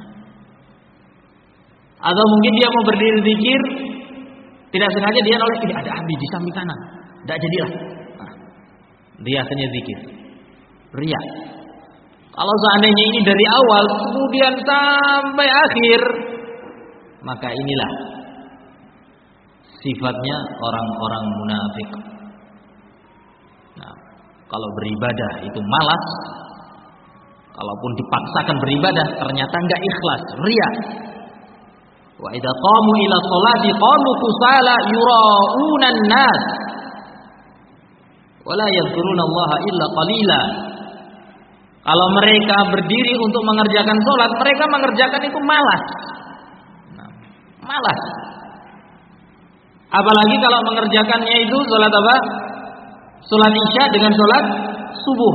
Atau mungkin dia mau berdiri zikir, tidak sengaja dia noleh, ini ada abi di samping kanan, enggak jadilah. Nah, dia akhirnya zikir, riya. Kalau seandainya ini dari awal kemudian sampai akhir, maka inilah sifatnya orang-orang munafik. Nah, kalau beribadah itu malas, kalaupun dipaksakan beribadah ternyata enggak ikhlas, riya. Wa idza qamu ila sholati qamu kusala yura'una an-nas wa la yadhkuruna Allah illa qalila. Kalau mereka berdiri untuk mengerjakan sholat, mereka mengerjakan itu malas. Nah, malas. Apalagi kalau mengerjakannya itu sholat apa? Sholat isya dengan sholat subuh.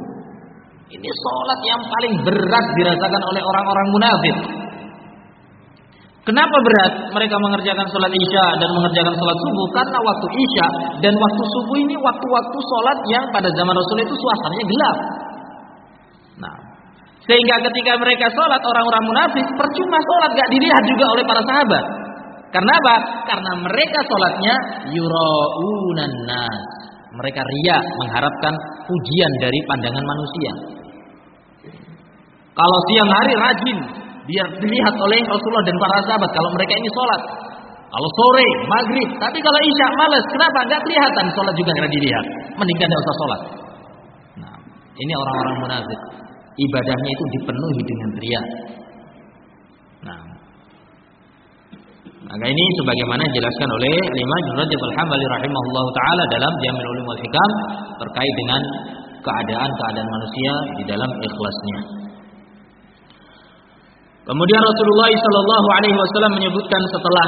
Ini sholat yang paling berat dirasakan oleh orang-orang munafik. Kenapa berat mereka mengerjakan sholat isya dan mengerjakan sholat subuh? Karena waktu isya dan waktu subuh ini waktu-waktu sholat yang pada zaman Rasul itu suasananya gelap. Nah, sehingga ketika mereka sholat, orang-orang munafik percuma sholat, gak dilihat juga oleh para sahabat. Karena apa? Karena mereka sholatnya yuraunan nas. Mereka riya, mengharapkan pujian dari pandangan manusia. Kalau siang hari rajin, biar dilihat oleh Rasulullah dan para sahabat kalau mereka ini sholat. Kalau sore, maghrib, tapi kalau isya malas, kenapa? Gak kelihatan, sholat juga gak dilihat. Mendingan gak usah sholat. Nah, ini orang-orang munafik. Ibadahnya itu dipenuhi dengan riya. Nah, maka ini sebagaimana dijelaskan oleh Imam Ibnu Rajab Al-Hambali rahimahullah taala dalam Jami' Ulum wal Hikam terkait dengan keadaan-keadaan manusia di dalam ikhlasnya. Kemudian Rasulullah sallallahu alaihi wasallam menyebutkan setelah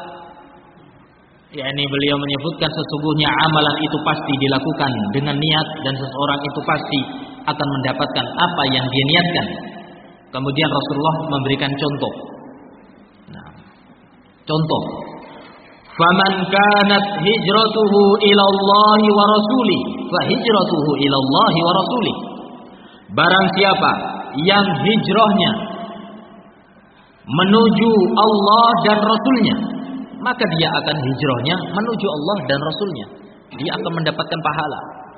yakni beliau menyebutkan sesungguhnya amalan itu pasti dilakukan dengan niat dan seseorang itu pasti akan mendapatkan apa yang dia niatkan. Kemudian Rasulullah memberikan contoh. Nah, contoh. Faman kanat hijratuhu ila Allah wa rasulih, fa hijratuhu ila Allah wa rasulih. Barang siapa yang hijrahnya menuju Allah dan Rasulnya, maka dia akan hijrahnya menuju Allah dan Rasulnya. Dia akan mendapatkan pahala.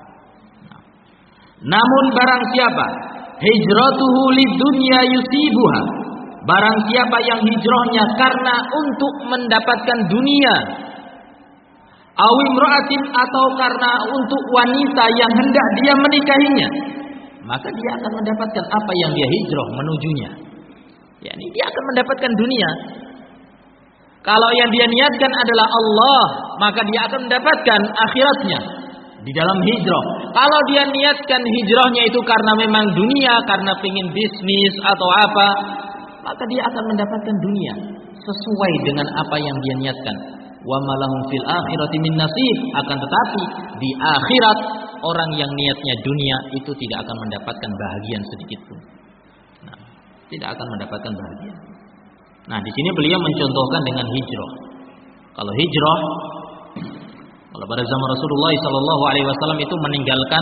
Namun barang siapa hijratuhu lidunya yusibuha, barang siapa yang hijrahnya karena untuk mendapatkan dunia, aw imra'atin, atau karena untuk wanita yang hendak dia menikahinya, maka dia akan mendapatkan apa yang dia hijrah menujunya. Yani dia akan mendapatkan dunia. Kalau yang dia niatkan adalah Allah, maka dia akan mendapatkan akhiratnya di dalam hijrah. Kalau dia niatkan hijrahnya itu karena memang dunia, karena ingin bisnis atau apa, maka dia akan mendapatkan dunia sesuai dengan apa yang dia niatkan. Wa malahum fil akhirati min nasib. Akan tetapi di akhirat orang yang niatnya dunia itu tidak akan mendapatkan bahagian sedikit pun. Nah, tidak akan mendapatkan bahagia. Nah, di sini beliau mencontohkan dengan hijrah. Kalau hijrah, kalau pada zaman Rasulullah sallallahu alaihi wasallam itu meninggalkan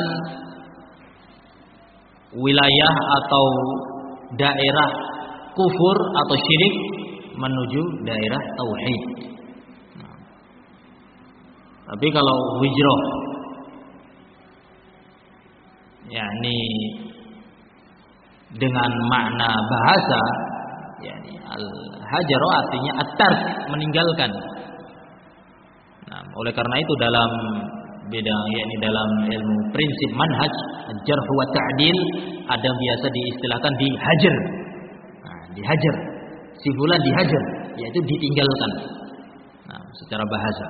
wilayah atau daerah kufur atau syirik menuju daerah tauhid. Nah, tapi kalau hijrah, yakni dengan makna bahasa, yakni al-hajar artinya at-tark, meninggalkan. Nah, oleh karena itu dalam bidang yakni dalam ilmu prinsip manhaj jarh wa ta'dil ada biasa diistilahkan dihajar. Nah, dihajar. Si fulan dihajar, yaitu ditinggalkan. Nah, secara bahasa.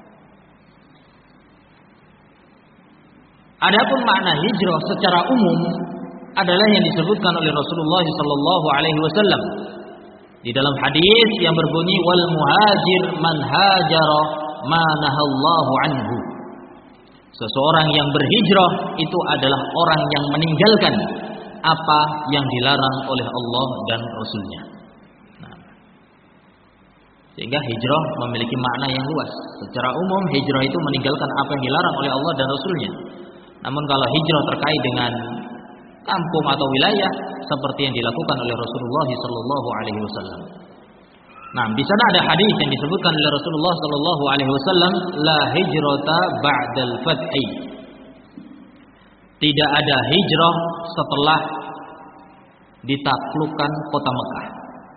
Adapun makna hijrah secara umum adalah yang disebutkan oleh Rasulullah sallallahu alaihi wasallam di dalam hadis yang berbunyi wal muhajir man hajara ma nahallahu anhu. Seseorang yang berhijrah itu adalah orang yang meninggalkan apa yang dilarang oleh Allah dan Rasulnya. Nah, sehingga hijrah memiliki makna yang luas. Secara umum hijrah itu meninggalkan apa yang dilarang oleh Allah dan Rasulnya. Namun kalau hijrah terkait dengan kampung atau wilayah seperti yang dilakukan oleh Rasulullah sallallahu alaihi wasallam. Nah, di sana ada hadis yang disebutkan oleh Rasulullah sallallahu alaihi wasallam, la hijrata ba'dal fathi. Tidak ada hijrah setelah ditaklukkan kota Mekah.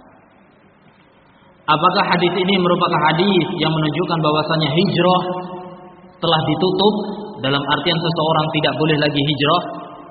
Apakah hadis ini merupakan hadis yang menunjukkan bahwasanya hijrah telah ditutup dalam artian seseorang tidak boleh lagi hijrah?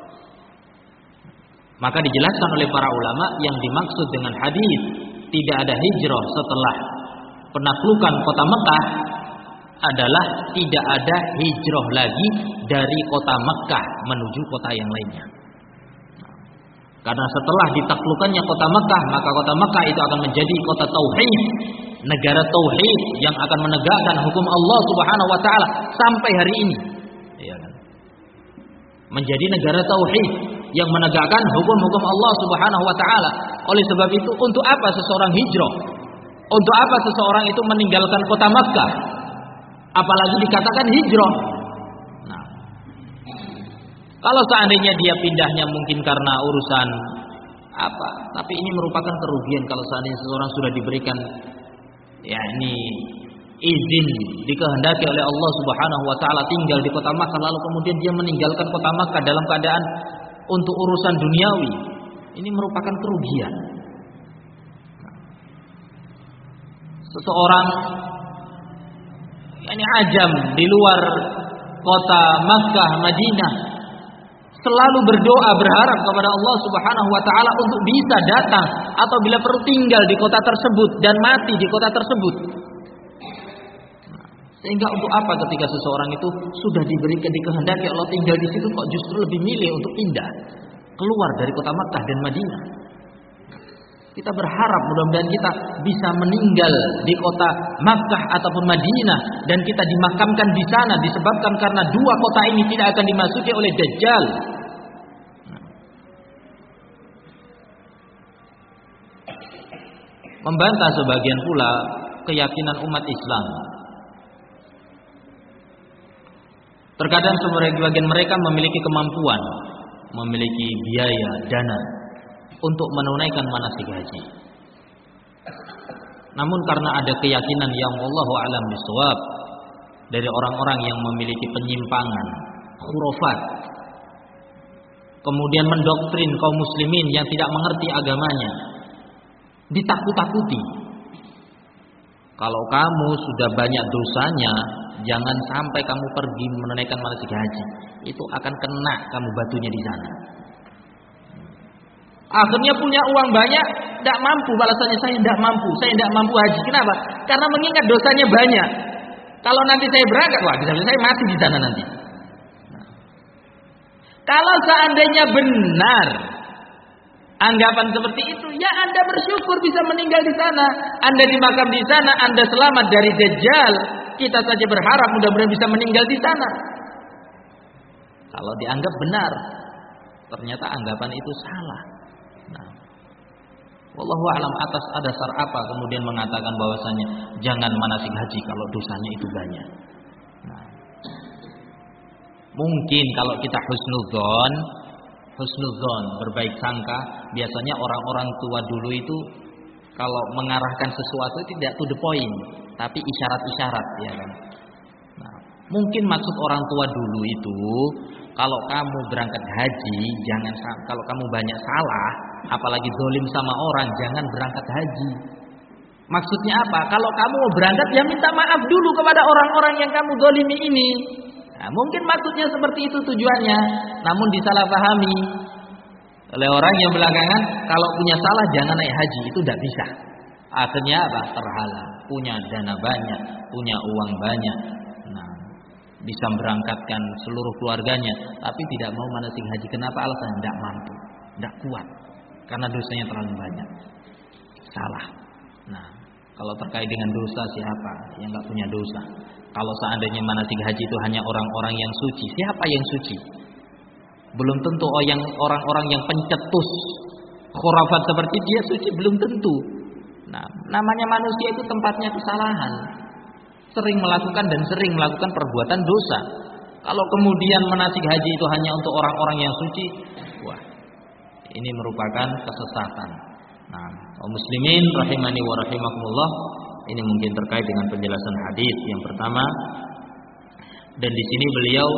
Maka dijelaskan oleh para ulama yang dimaksud dengan hadis tidak ada hijrah setelah penaklukan kota Mekah adalah tidak ada hijrah lagi dari kota Mekah menuju kota yang lainnya. Karena setelah ditaklukannya kota Mekah, maka kota Mekah itu akan menjadi kota tauhid, negara tauhid yang akan menegakkan hukum Allah Subhanahu wa taala sampai hari ini. Ya kan? Menjadi negara tauhid yang menegakkan hukum-hukum Allah Subhanahu wa taala. Oleh sebab itu, untuk apa seseorang hijrah? Untuk apa seseorang itu meninggalkan kota Makkah? Apalagi dikatakan hijrah. Nah, kalau seandainya dia pindahnya mungkin karena urusan apa, tapi ini merupakan kerugian kalau seandainya seseorang sudah diberikan yakni izin dikehendaki oleh Allah Subhanahu wa taala tinggal di kota Makkah, lalu kemudian dia meninggalkan kota Makkah dalam keadaan untuk urusan duniawi. Ini merupakan kerugian. Seseorang yakni ajam di luar kota Makkah, Madinah selalu berdoa berharap kepada Allah Subhanahu wa taala untuk bisa datang atau bila perlu tinggal di kota tersebut dan mati di kota tersebut. Sehingga untuk apa ketika seseorang itu sudah diberikan dikehendaki Allah tinggal di situ kok justru lebih milih untuk pindah keluar dari kota Makkah dan Madinah. Kita berharap mudah-mudahan kita bisa meninggal di kota Makkah ataupun Madinah dan kita dimakamkan di sana disebabkan karena dua kota ini tidak akan dimasuki oleh Dajjal. Membantah sebagian pula keyakinan umat Islam. Terkadang sebagian mereka memiliki kemampuan, memiliki biaya, dana untuk menunaikan manasik haji. Namun karena ada keyakinan yang wallahu a'lam bishawab dari orang-orang yang memiliki penyimpangan, khurafat, kemudian mendoktrin kaum muslimin yang tidak mengerti agamanya, ditakut-takuti. Kalau kamu sudah banyak dosanya, jangan sampai kamu pergi menunaikan manasik haji. Itu akan kena kamu batunya di sana. Akhirnya punya uang banyak, tidak mampu, balasannya saya tidak mampu, saya tidak mampu haji. Kenapa? Karena mengingat dosanya banyak. Kalau nanti saya berangkat, wah bisa saya mati di sana nanti. Nah. Kalau seandainya benar anggapan seperti itu, ya Anda bersyukur bisa meninggal di sana, Anda dimakam di sana, Anda selamat dari Dajjal. Kita saja berharap mudah-mudahan bisa meninggal di sana. Kalau dianggap benar, ternyata anggapan itu salah. Nah, wallahu a'lam atas dasar apa kemudian mengatakan bahwasanya jangan manasik haji kalau dosanya itu banyak. Nah, mungkin kalau kita husnudzon, husnudzon berbaik sangka, biasanya orang-orang tua dulu itu kalau mengarahkan sesuatu tidak to the point, tapi isyarat-isyarat, ya kan. Nah, mungkin maksud orang tua dulu itu kalau kamu berangkat haji, jangan kalau kamu banyak salah, apalagi zalim sama orang, jangan berangkat haji. Maksudnya apa? Kalau kamu mau berangkat, ya minta maaf dulu kepada orang-orang yang kamu zalimi ini. Nah, mungkin maksudnya seperti itu tujuannya, namun disalahpahami oleh orang yang belakangan. Kalau punya salah jangan naik haji, itu tidak bisa. Akhirnya apa? Terhala. Punya dana banyak, punya uang banyak, nah bisa berangkatkan seluruh keluarganya, tapi tidak mau manasik haji. Kenapa? Alasan tidak mampu, tidak kuat, karena dosanya terlalu banyak. Salah. Nah, kalau terkait dengan dosa, siapa yang nggak punya dosa? Kalau seandainya manasik haji itu hanya orang-orang yang suci, siapa yang suci? Belum tentu oh yang orang-orang yang pencetus khurafat seperti dia suci, belum tentu. Nah, namanya manusia itu tempatnya kesalahan, sering melakukan dan sering melakukan perbuatan dosa. Kalau kemudian manasik haji itu hanya untuk orang-orang yang suci, wah, ini merupakan kesesatan. Nah, kaum muslimin rahimani wa rahimakumullah, ini mungkin terkait dengan penjelasan hadis yang pertama. Dan di sini beliau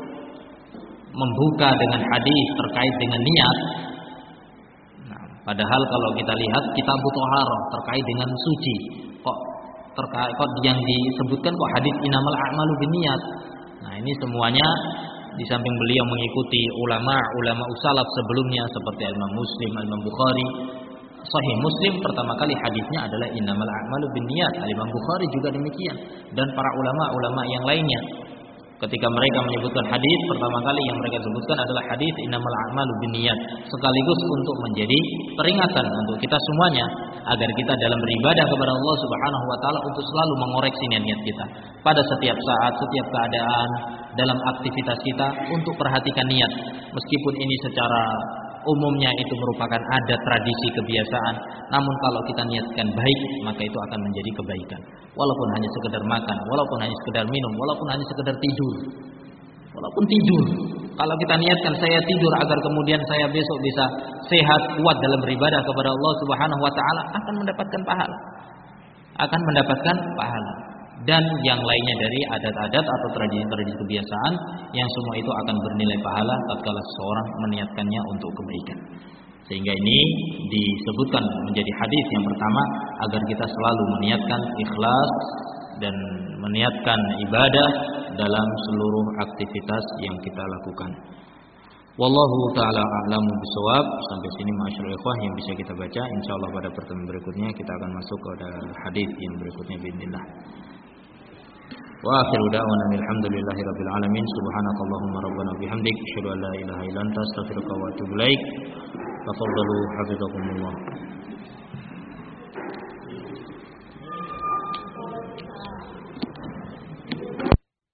membuka dengan hadis terkait dengan niat. Nah, padahal kalau kita lihat kitab Thaharah terkait dengan suci, kok terkait kok yang disebutkan kok hadis innamal a'malu binniyat. Nah, ini semuanya di samping beliau mengikuti ulama-ulama usalaf sebelumnya seperti Imam Muslim, Imam Bukhari. Sahih Muslim pertama kali hadisnya adalah innamal a'malu binniyat. Imam Bukhari juga demikian, dan para ulama-ulama yang lainnya. Ketika mereka menyebutkan hadis, pertama kali yang mereka sebutkan adalah hadis innamal a'malu binniyat, sekaligus untuk menjadi peringatan untuk kita semuanya agar kita dalam beribadah kepada Allah Subhanahu wa taala untuk selalu mengoreksi niat kita pada setiap saat, setiap keadaan, dalam aktivitas kita untuk perhatikan niat. Meskipun ini secara umumnya itu merupakan adat, tradisi, kebiasaan. Namun kalau kita niatkan baik, maka itu akan menjadi kebaikan. Walaupun hanya sekedar makan, walaupun hanya sekedar minum, walaupun hanya sekedar tidur. Walaupun tidur. Kalau kita niatkan saya tidur agar kemudian saya besok bisa sehat, kuat dalam beribadah kepada Allah Subhanahu wa taala, akan mendapatkan pahala. Akan mendapatkan pahala. Dan yang lainnya dari adat-adat atau tradisi-tradisi kebiasaan yang semua itu akan bernilai pahala tatkala seseorang meniatkannya untuk kebaikan. Sehingga ini disebutkan menjadi hadis yang pertama agar kita selalu meniatkan ikhlas dan meniatkan ibadah dalam seluruh aktivitas yang kita lakukan. Wallahu taala a'lamu bishawab. Sampai sini ma'asyiral ikhwah yang bisa kita baca. Insyaallah pada pertemuan berikutnya kita akan masuk ke hadis yang berikutnya باذنillah. Wa akhiru da'wana alhamdulillahi rabbil alamin. Subhanakallahumma rabbana bihamdik asyhadu an la ilaha illa anta astaghfiruka wa atubu ilaik. Tafaddalu hafizakumullah.